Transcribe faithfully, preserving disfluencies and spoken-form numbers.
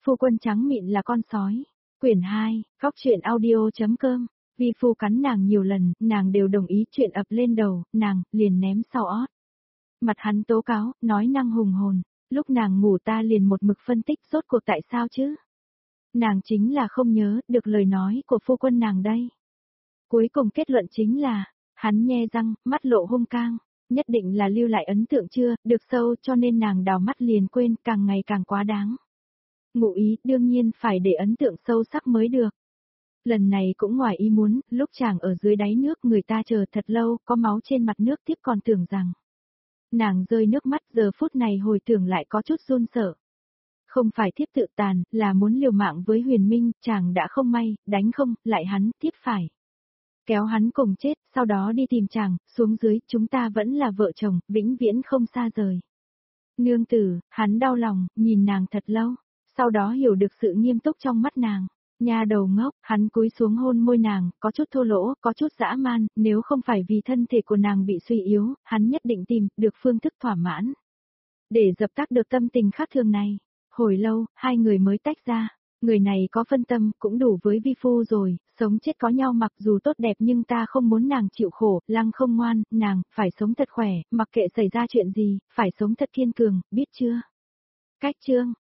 Phu quân trắng mịn là con sói. Quyển hai, khóc truyện audio.com. Vi phu cắn nàng nhiều lần, nàng đều đồng ý, chuyện ập lên đầu, nàng, liền ném sau ót. Mặt hắn tố cáo, nói năng hùng hồn, lúc nàng ngủ ta liền một mực phân tích rốt cuộc tại sao chứ. Nàng chính là không nhớ được lời nói của phu quân nàng đây. Cuối cùng kết luận chính là, hắn nhe răng, mắt lộ hung cang, nhất định là lưu lại ấn tượng chưa, được sâu cho nên nàng đào mắt liền quên, càng ngày càng quá đáng. Ngụ ý, đương nhiên phải để ấn tượng sâu sắc mới được. Lần này cũng ngoài ý muốn, lúc chàng ở dưới đáy nước người ta chờ thật lâu, có máu trên mặt nước tiếp còn tưởng rằng. Nàng rơi nước mắt, giờ phút này hồi tưởng lại có chút run sợ. Không phải thiếp tự tàn, là muốn liều mạng với Huyền Minh, chàng đã không may, đánh không, lại hắn, tiếp phải. Kéo hắn cùng chết, sau đó đi tìm chàng, xuống dưới, chúng ta vẫn là vợ chồng, vĩnh viễn không xa rời. Nương tử, hắn đau lòng, nhìn nàng thật lâu, sau đó hiểu được sự nghiêm túc trong mắt nàng. Nha đầu ngốc, hắn cúi xuống hôn môi nàng, có chút thô lỗ, có chút dã man, nếu không phải vì thân thể của nàng bị suy yếu, hắn nhất định tìm được phương thức thỏa mãn. Để dập tắt được tâm tình khác thường này, hồi lâu, hai người mới tách ra. Người này có phân tâm, cũng đủ với vi phu rồi, sống chết có nhau mặc dù tốt đẹp nhưng ta không muốn nàng chịu khổ, Lăng không ngoan, nàng, phải sống thật khỏe, mặc kệ xảy ra chuyện gì, phải sống thật kiên cường, biết chưa? Cách chương